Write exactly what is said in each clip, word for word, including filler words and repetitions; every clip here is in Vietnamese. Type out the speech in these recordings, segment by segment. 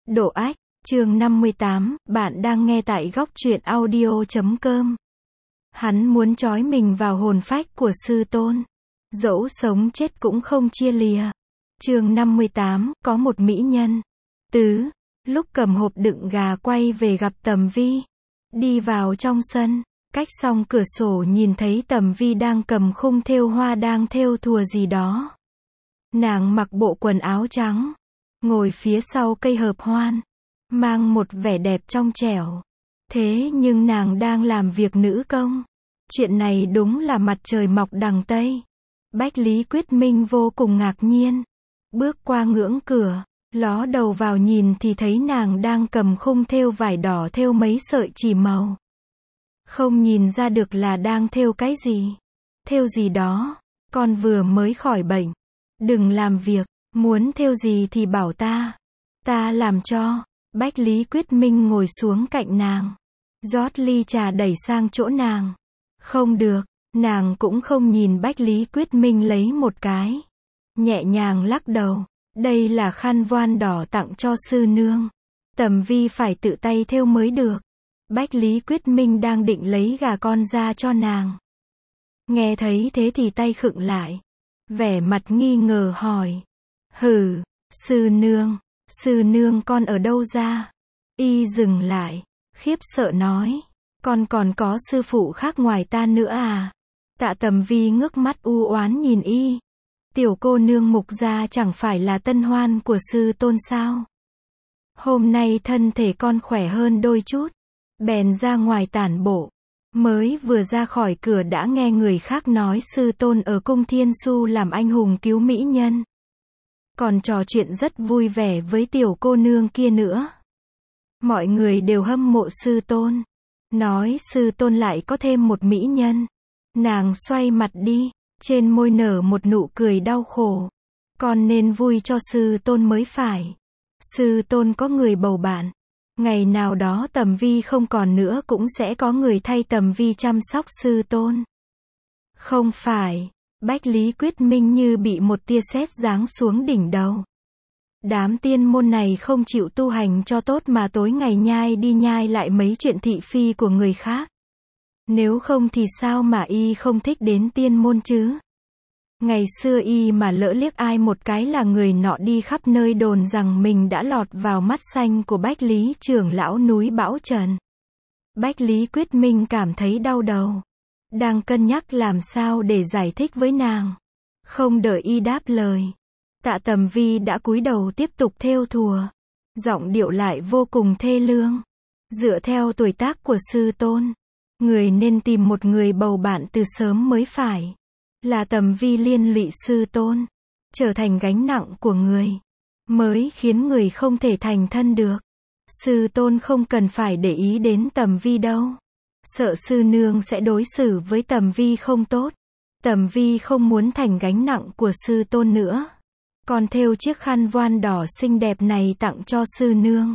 Độ ách, chương năm mươi tám, bạn đang nghe tại góc truyện audio chấm com. Hắn muốn trói mình vào hồn phách của sư tôn. Dẫu sống chết cũng không chia lìa. Chương năm mươi tám, có một mỹ nhân. Tứ, lúc cầm hộp đựng gà quay về gặp Tầm Vi. Đi vào trong sân, cách xong cửa sổ nhìn thấy Tầm Vi đang cầm khung thêu hoa đang thêu thùa gì đó. Nàng mặc bộ quần áo trắng, ngồi phía sau cây hợp hoan, mang một vẻ đẹp trong trẻo. Thế nhưng nàng đang làm việc nữ công. Chuyện này đúng là mặt trời mọc đằng Tây. Bách Lý Quyết Minh vô cùng ngạc nhiên. Bước qua ngưỡng cửa, ló đầu vào nhìn thì thấy nàng đang cầm khung thêu vải đỏ thêu mấy sợi chỉ màu. Không nhìn ra được là đang thêu cái gì. Thêu gì đó, con vừa mới khỏi bệnh. Đừng làm việc, muốn thêu gì thì bảo ta. Ta làm cho. Bách Lý Quyết Minh ngồi xuống cạnh nàng, rót ly trà đẩy sang chỗ nàng. Không được, nàng cũng không nhìn Bách Lý Quyết Minh lấy một cái. Nhẹ nhàng lắc đầu, đây là khăn voan đỏ tặng cho sư nương. Tầm Vi phải tự tay thêu mới được. Bách Lý Quyết Minh đang định lấy gà con ra cho nàng. Nghe thấy thế thì tay khựng lại. Vẻ mặt nghi ngờ hỏi. Hừ, sư nương. Sư nương con ở đâu ra? Y dừng lại, khiếp sợ nói. Con còn có sư phụ khác ngoài ta nữa à? Tạ Tầm Vi ngước mắt u oán nhìn y. Tiểu cô nương Mục gia chẳng phải là tân hoan của sư tôn sao? Hôm nay thân thể con khỏe hơn đôi chút. Bèn ra ngoài tản bộ. Mới vừa ra khỏi cửa đã nghe người khác nói sư tôn ở cung Thiên Su làm anh hùng cứu mỹ nhân. Còn trò chuyện rất vui vẻ với tiểu cô nương kia nữa. Mọi người đều hâm mộ sư tôn. Nói sư tôn lại có thêm một mỹ nhân. Nàng xoay mặt đi, trên môi nở một nụ cười đau khổ. Con nên vui cho sư tôn mới phải. Sư tôn có người bầu bạn. Ngày nào đó Tầm Vi không còn nữa cũng sẽ có người thay Tầm Vi chăm sóc sư tôn. Không phải. Bách Lý Quyết Minh như bị một tia sét giáng xuống đỉnh đầu. Đám tiên môn này không chịu tu hành cho tốt mà tối ngày nhai đi nhai lại mấy chuyện thị phi của người khác. Nếu không thì sao mà y không thích đến tiên môn chứ? Ngày xưa y mà lỡ liếc ai một cái là người nọ đi khắp nơi đồn rằng mình đã lọt vào mắt xanh của Bách Lý trưởng lão núi Bão Trần. Bách Lý Quyết Minh cảm thấy đau đầu. Đang cân nhắc làm sao để giải thích với nàng. Không đợi y đáp lời. Tạ Tầm Vi đã cúi đầu tiếp tục thêu thùa. Giọng điệu lại vô cùng thê lương. Dựa theo tuổi tác của sư tôn, người nên tìm một người bầu bạn từ sớm mới phải. Là Tầm Vi liên lụy sư tôn, trở thành gánh nặng của người, mới khiến người không thể thành thân được. Sư tôn không cần phải để ý đến Tầm Vi đâu. Sợ sư nương sẽ đối xử với Tầm Vi không tốt. Tầm Vi không muốn thành gánh nặng của sư tôn nữa. Còn thêu chiếc khăn voan đỏ xinh đẹp này tặng cho sư nương.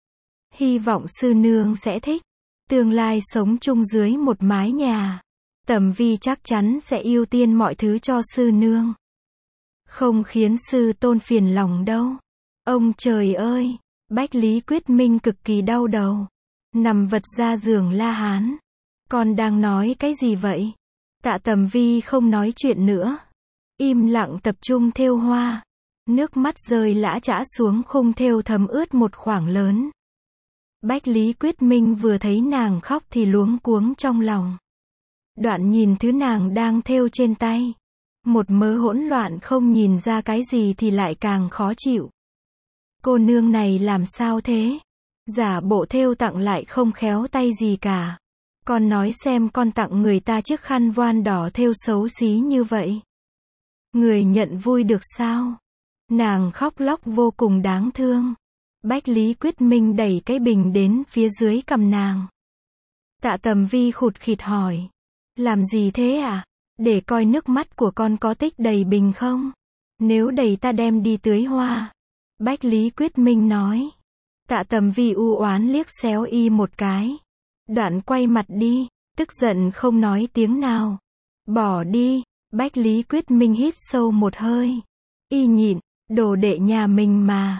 Hy vọng sư nương sẽ thích. Tương lai sống chung dưới một mái nhà, Tầm Vi chắc chắn sẽ ưu tiên mọi thứ cho sư nương. Không khiến sư tôn phiền lòng đâu. Ông trời ơi! Bách Lý Quyết Minh cực kỳ đau đầu. Nằm vật ra giường la hán. Con đang nói cái gì vậy? Tạ Tầm Vi không nói chuyện nữa. Im lặng tập trung thêu hoa. Nước mắt rơi lã chã xuống khung thêu thấm ướt một khoảng lớn. Bách Lý Quyết Minh vừa thấy nàng khóc thì luống cuống trong lòng. Đoạn nhìn thứ nàng đang thêu trên tay. Một mớ hỗn loạn không nhìn ra cái gì thì lại càng khó chịu. Cô nương này làm sao thế? Giả bộ thêu tặng lại không khéo tay gì cả. Con nói xem con tặng người ta chiếc khăn voan đỏ thêu xấu xí như vậy. Người nhận vui được sao? Nàng khóc lóc vô cùng đáng thương. Bách Lý Quyết Minh đẩy cái bình đến phía dưới cằm nàng. Tạ Tầm Vi khụt khịt hỏi. Làm gì thế à? Để coi nước mắt của con có tích đầy bình không? Nếu đầy ta đem đi tưới hoa. Bách Lý Quyết Minh nói. Tạ Tầm Vi u oán liếc xéo y một cái. Đoạn quay mặt đi, tức giận không nói tiếng nào. Bỏ đi. Bách Lý Quyết Minh hít sâu một hơi. Y nhịn, đồ đệ nhà mình mà.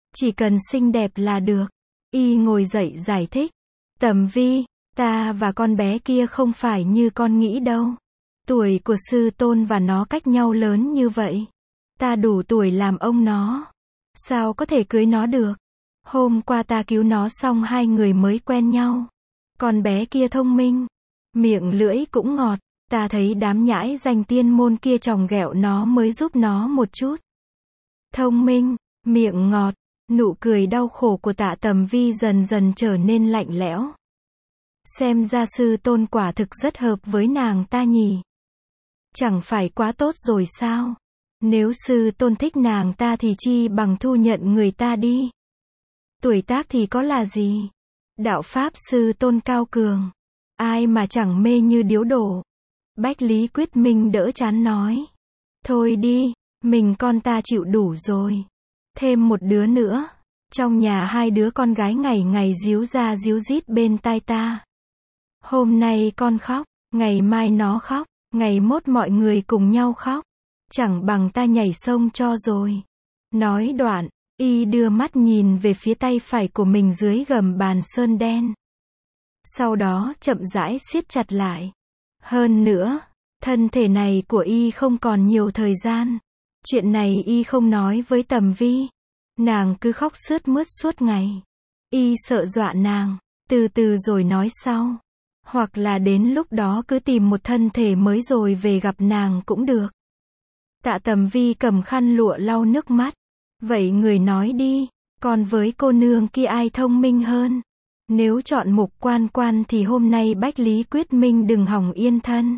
Chỉ cần xinh đẹp là được. Y ngồi dậy giải thích. Tầm Vi, ta và con bé kia không phải như con nghĩ đâu. Tuổi của sư tôn và nó cách nhau lớn như vậy. Ta đủ tuổi làm ông nó. Sao có thể cưới nó được? Hôm qua ta cứu nó xong hai người mới quen nhau. Con bé kia thông minh. Miệng lưỡi cũng ngọt. Ta thấy đám nhãi danh tiên môn kia chòng ghẹo nó mới giúp nó một chút. Thông minh, miệng ngọt, nụ cười đau khổ của Tạ Tầm Vi dần dần trở nên lạnh lẽo. Xem ra sư tôn quả thực rất hợp với nàng ta nhỉ. Chẳng phải quá tốt rồi sao? Nếu sư tôn thích nàng ta thì chi bằng thu nhận người ta đi. Tuổi tác thì có là gì? Đạo pháp sư tôn cao cường. Ai mà chẳng mê như điếu đổ. Bách Lý Quyết Minh đỡ chán nói. Thôi đi, mình con ta chịu đủ rồi. Thêm một đứa nữa. Trong nhà hai đứa con gái ngày ngày díu ra díu dít bên tai ta. Hôm nay con khóc, ngày mai nó khóc, ngày mốt mọi người cùng nhau khóc. Chẳng bằng ta nhảy sông cho rồi. Nói đoạn, y đưa mắt nhìn về phía tay phải của mình dưới gầm bàn sơn đen. Sau đó chậm rãi siết chặt lại. Hơn nữa, thân thể này của y không còn nhiều thời gian. Chuyện này y không nói với Tầm Vi. Nàng cứ khóc sướt mướt suốt ngày. Y sợ dọa nàng, từ từ rồi nói sau. Hoặc là đến lúc đó cứ tìm một thân thể mới rồi về gặp nàng cũng được. Tạ Tầm Vi cầm khăn lụa lau nước mắt. Vậy người nói đi, còn với cô nương kia ai thông minh hơn? Nếu chọn Mục Quan Quan thì hôm nay Bách Lý Quyết Minh đừng hỏng yên thân.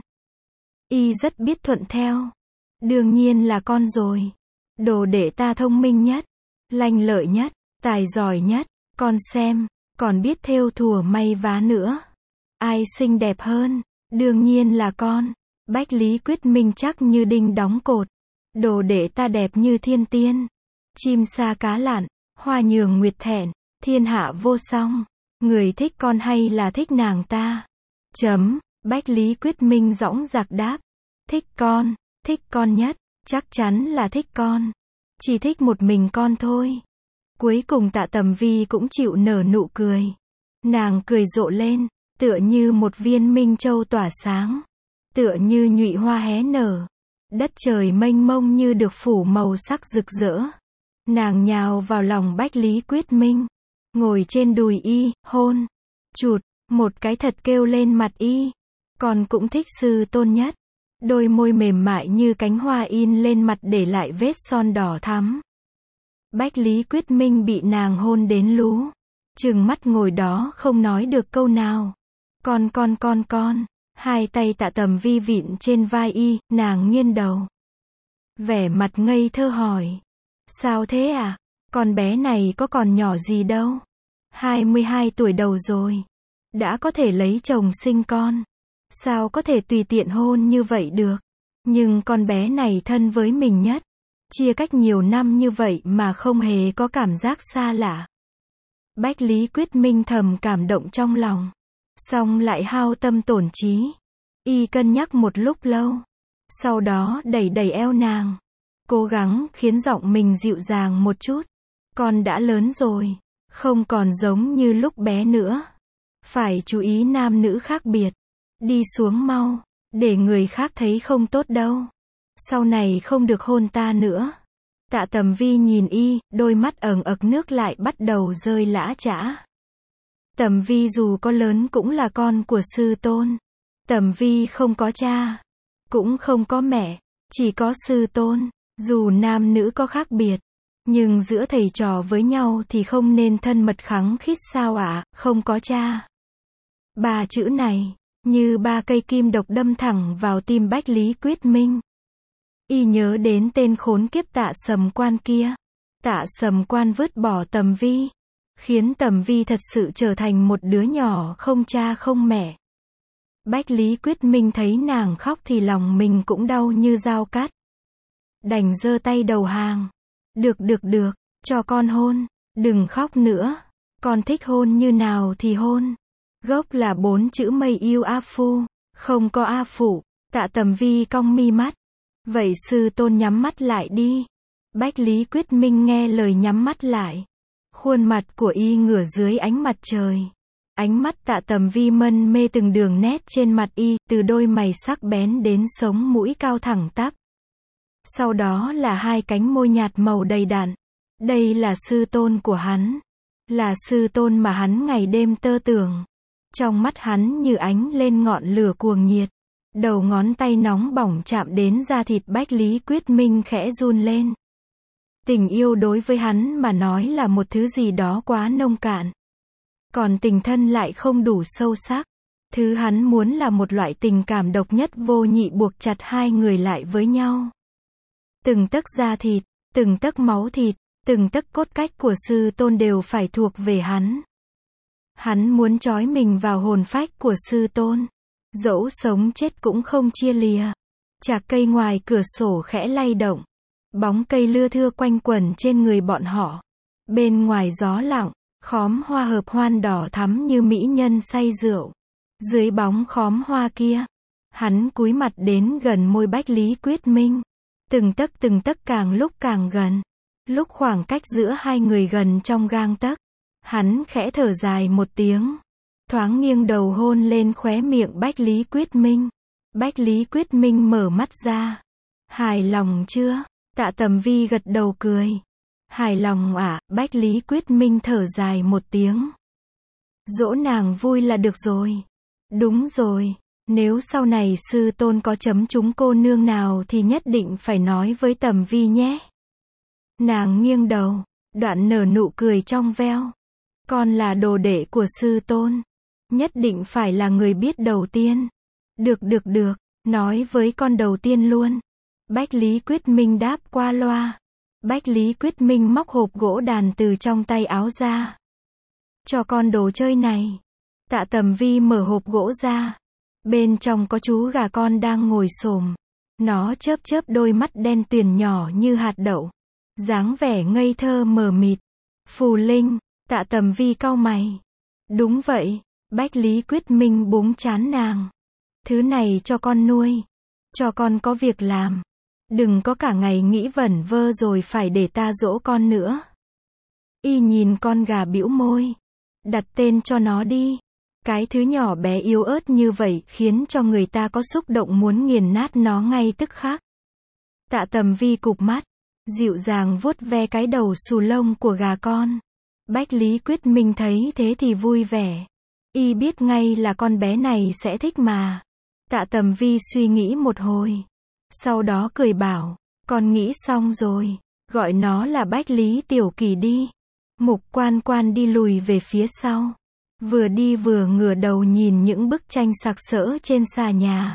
Y rất biết thuận theo. Đương nhiên là con rồi. Đồ đệ ta thông minh nhất, lanh lợi nhất, tài giỏi nhất, con xem, còn biết thêu thùa may vá nữa. Ai xinh đẹp hơn? Đương nhiên là con. Bách Lý Quyết Minh chắc như đinh đóng cột. Đồ đệ ta đẹp như thiên tiên. Chim sa cá lặn, hoa nhường nguyệt thẹn, thiên hạ vô song. Người thích con hay là thích nàng ta? Chấm, Bách Lý Quyết Minh dõng dạc đáp. Thích con, thích con nhất, chắc chắn là thích con. Chỉ thích một mình con thôi. Cuối cùng Tạ Tầm Vi cũng chịu nở nụ cười. Nàng cười rộ lên, tựa như một viên minh châu tỏa sáng. Tựa như nhụy hoa hé nở. Đất trời mênh mông như được phủ màu sắc rực rỡ. Nàng nhào vào lòng Bách Lý Quyết Minh. Ngồi trên đùi y, hôn. Chụt, một cái thật kêu lên mặt y. Con cũng thích sư tôn nhất. Đôi môi mềm mại như cánh hoa in lên mặt để lại vết son đỏ thắm. Bách Lý Quyết Minh bị nàng hôn đến lú. Trừng mắt ngồi đó không nói được câu nào. Con con con con. Hai tay Tạ Tầm Vi vịn trên vai y, nàng nghiêng đầu. Vẻ mặt ngây thơ hỏi. Sao thế à? Con bé này có còn nhỏ gì đâu. hai mươi hai tuổi đầu rồi. Đã có thể lấy chồng sinh con. Sao có thể tùy tiện hôn như vậy được? Nhưng con bé này thân với mình nhất. Chia cách nhiều năm như vậy mà không hề có cảm giác xa lạ. Bách Lý Quyết Minh thầm cảm động trong lòng. Xong lại hao tâm tổn trí. Y cân nhắc một lúc lâu. Sau đó đẩy đẩy eo nàng. Cố gắng khiến giọng mình dịu dàng một chút. Con đã lớn rồi. Không còn giống như lúc bé nữa. Phải chú ý nam nữ khác biệt. Đi xuống mau. Để người khác thấy không tốt đâu. Sau này không được hôn ta nữa. Tạ Tầm Vi nhìn y, đôi mắt ẩn ực nước lại bắt đầu rơi lã chã. Tầm Vi dù có lớn cũng là con của sư tôn. Tầm Vi không có cha. Cũng không có mẹ. Chỉ có sư tôn. Dù nam nữ có khác biệt. Nhưng giữa thầy trò với nhau thì không nên thân mật khăng khít sao ạ, à? Không có cha. Ba chữ này, như ba cây kim độc đâm thẳng vào tim Bách Lý Quyết Minh. Y nhớ đến tên khốn kiếp Tạ Sầm Quan kia. Tạ Sầm Quan vứt bỏ Tầm Vi. Khiến Tầm Vi thật sự trở thành một đứa nhỏ không cha không mẹ. Bách Lý Quyết Minh thấy nàng khóc thì lòng mình cũng đau như dao cắt. Đành giơ tay đầu hàng. Được được được, cho con hôn. Đừng khóc nữa. Con thích hôn như nào thì hôn. Gốc là bốn chữ mây yêu A Phu. Không có A Phụ. Tạ Tầm Vi cong mi mắt. Vậy sư tôn nhắm mắt lại đi. Bách Lý Quyết Minh nghe lời nhắm mắt lại. Khuôn mặt của y ngửa dưới ánh mặt trời. Ánh mắt Tạ Tầm Vi mân mê từng đường nét trên mặt y, từ đôi mày sắc bén đến sống mũi cao thẳng tắp. Sau đó là hai cánh môi nhạt màu đầy đặn. Đây là sư tôn của hắn. Là sư tôn mà hắn ngày đêm tơ tưởng. Trong mắt hắn như ánh lên ngọn lửa cuồng nhiệt. Đầu ngón tay nóng bỏng chạm đến da thịt Bách Lý Quyết Minh khẽ run lên. Tình yêu đối với hắn mà nói là một thứ gì đó quá nông cạn. Còn tình thân lại không đủ sâu sắc. Thứ hắn muốn là một loại tình cảm độc nhất vô nhị buộc chặt hai người lại với nhau. Từng tấc da thịt, từng tấc máu thịt, từng tấc cốt cách của sư tôn đều phải thuộc về hắn. Hắn muốn trói mình vào hồn phách của sư tôn. Dẫu sống chết cũng không chia lìa. Chạc cây ngoài cửa sổ khẽ lay động. Bóng cây lưa thưa quanh quẩn trên người bọn họ. Bên ngoài gió lặng, khóm hoa hợp hoan đỏ thắm như mỹ nhân say rượu. Dưới bóng khóm hoa kia, hắn cúi mặt đến gần môi Bách Lý Quyết Minh. Từng tấc từng tấc càng lúc càng gần. Lúc khoảng cách giữa hai người gần trong gang tấc, hắn khẽ thở dài một tiếng. Thoáng nghiêng đầu hôn lên khóe miệng Bách Lý Quyết Minh. Bách Lý Quyết Minh mở mắt ra. Hài lòng chưa? Tạ Tầm Vi gật đầu cười. Hài lòng ạ, à? Bách Lý Quyết Minh thở dài một tiếng. Dỗ nàng vui là được rồi. Đúng rồi, nếu sau này sư tôn có chấm trúng cô nương nào thì nhất định phải nói với Tầm Vi nhé. Nàng nghiêng đầu, đoạn nở nụ cười trong veo. Con là đồ đệ của sư tôn. Nhất định phải là người biết đầu tiên. Được được được, nói với con đầu tiên luôn. Bách Lý Quyết Minh đáp qua loa. Bách Lý Quyết Minh móc hộp gỗ đàn từ trong tay áo ra. Cho con đồ chơi này. Tạ Tầm Vi mở hộp gỗ ra. Bên trong có chú gà con đang ngồi xổm. Nó chớp chớp đôi mắt đen tuyền nhỏ như hạt đậu. Dáng vẻ ngây thơ mờ mịt. Phù Linh, Tạ Tầm Vi cau mày. Đúng vậy, Bách Lý Quyết Minh búng trán nàng. Thứ này cho con nuôi. Cho con có việc làm. Đừng có cả ngày nghĩ vẩn vơ rồi phải để ta dỗ con nữa. Y nhìn con gà bĩu môi. Đặt tên cho nó đi. Cái thứ nhỏ bé yếu ớt như vậy khiến cho người ta có xúc động muốn nghiền nát nó ngay tức khắc. Tạ Tầm Vi cụp mắt, dịu dàng vuốt ve cái đầu xù lông của gà con. Bách Lý Quyết Minh thấy thế thì vui vẻ. Y biết ngay là con bé này sẽ thích mà. Tạ Tầm Vi suy nghĩ một hồi. Sau đó cười bảo, con nghĩ xong rồi, gọi nó là Bách Lý Tiểu Kỳ đi. Mục Quan Quan đi lùi về phía sau. Vừa đi vừa ngửa đầu nhìn những bức tranh sặc sỡ trên xà nhà.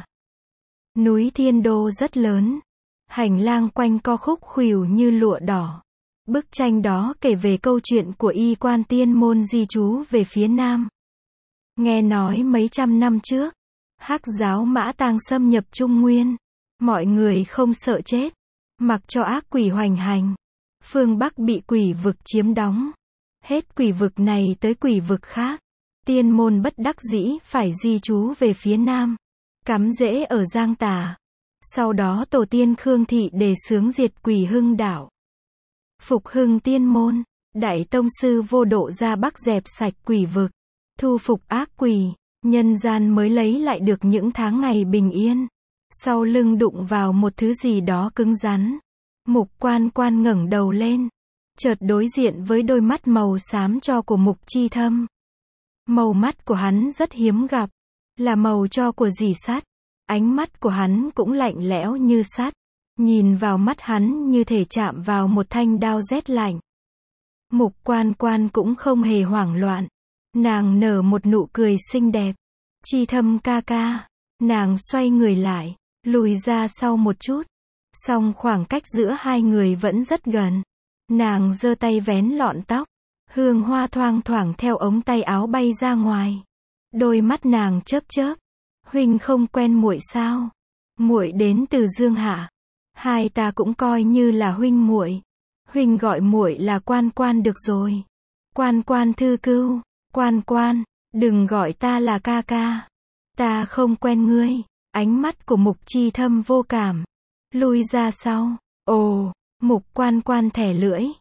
Núi Thiên Đô rất lớn. Hành lang quanh co khúc khuỷu như lụa đỏ. Bức tranh đó kể về câu chuyện của Y Quan Tiên Môn di trú về phía Nam. Nghe nói mấy trăm năm trước, Hắc giáo Mã Tang xâm nhập Trung Nguyên. Mọi người không sợ chết, mặc cho ác quỷ hoành hành. Phương Bắc bị quỷ vực chiếm đóng. Hết quỷ vực này tới quỷ vực khác. Tiên môn bất đắc dĩ phải di trú về phía Nam. Cắm rễ ở Giang Tả. Sau đó tổ tiên Khương Thị đề xướng diệt quỷ Hưng Đạo. Phục hưng tiên môn. Đại tông sư Vô Độ ra Bắc dẹp sạch quỷ vực. Thu phục ác quỷ. Nhân gian mới lấy lại được những tháng ngày bình yên. Sau lưng đụng vào một thứ gì đó cứng rắn. Mục Quan Quan ngẩng đầu lên. Chợt đối diện với đôi mắt màu xám tro của Mục Chi Thâm. Màu mắt của hắn rất hiếm gặp. Là màu tro của dì sắt. Ánh mắt của hắn cũng lạnh lẽo như sắt. Nhìn vào mắt hắn như thể chạm vào một thanh đao rét lạnh. Mục Quan Quan cũng không hề hoảng loạn. Nàng nở một nụ cười xinh đẹp. Chi Thâm ca ca. Nàng xoay người lại, lùi ra sau một chút. Song khoảng cách giữa hai người vẫn rất gần. Nàng giơ tay vén lọn tóc. Hương hoa thoang thoảng theo ống tay áo bay ra ngoài. Đôi mắt nàng chớp chớp. Huynh không quen muội sao? Muội đến từ Dương Hạ. Hai ta cũng coi như là huynh muội. Huynh gọi muội là Quan Quan được rồi. Quan Quan thư cưu. Quan Quan, đừng gọi ta là ca ca. Ta không quen ngươi. Ánh mắt của Mục Chi Thâm vô cảm. Lui ra sau. Ồ, Mục Quan Quan thẻ lưỡi.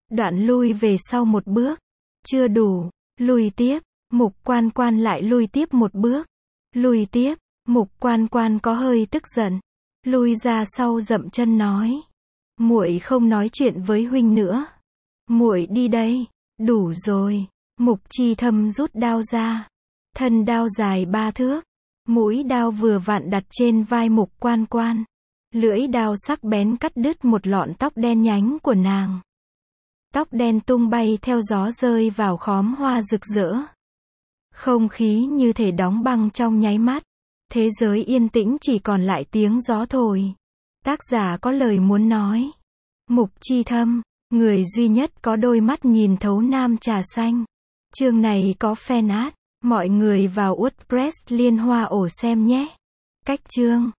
Đoạn lui về sau một bước. Chưa đủ. Lùi tiếp. Mục Quan Quan lại lui tiếp một bước. Lùi tiếp. Mục Quan Quan có hơi tức giận. Lui ra sau dậm chân nói. Muội không nói chuyện với huynh nữa. Muội đi đây. Đủ rồi. Mục Chi Thâm rút đao ra. Thân đao dài ba thước. Mũi đao vừa vặn đặt trên vai Mục Quan Quan. Lưỡi đao sắc bén cắt đứt một lọn tóc đen nhánh của nàng. Tóc đen tung bay theo gió rơi vào khóm hoa rực rỡ. Không khí như thể đóng băng trong nháy mắt. Thế giới yên tĩnh chỉ còn lại tiếng gió thổi. Tác giả có lời muốn nói. Mục Chi Thâm, người duy nhất có đôi mắt nhìn thấu nam trà xanh. Chương này có fan art. Mọi người vào WordPress Liên Hoa ổ xem nhé. Cách chương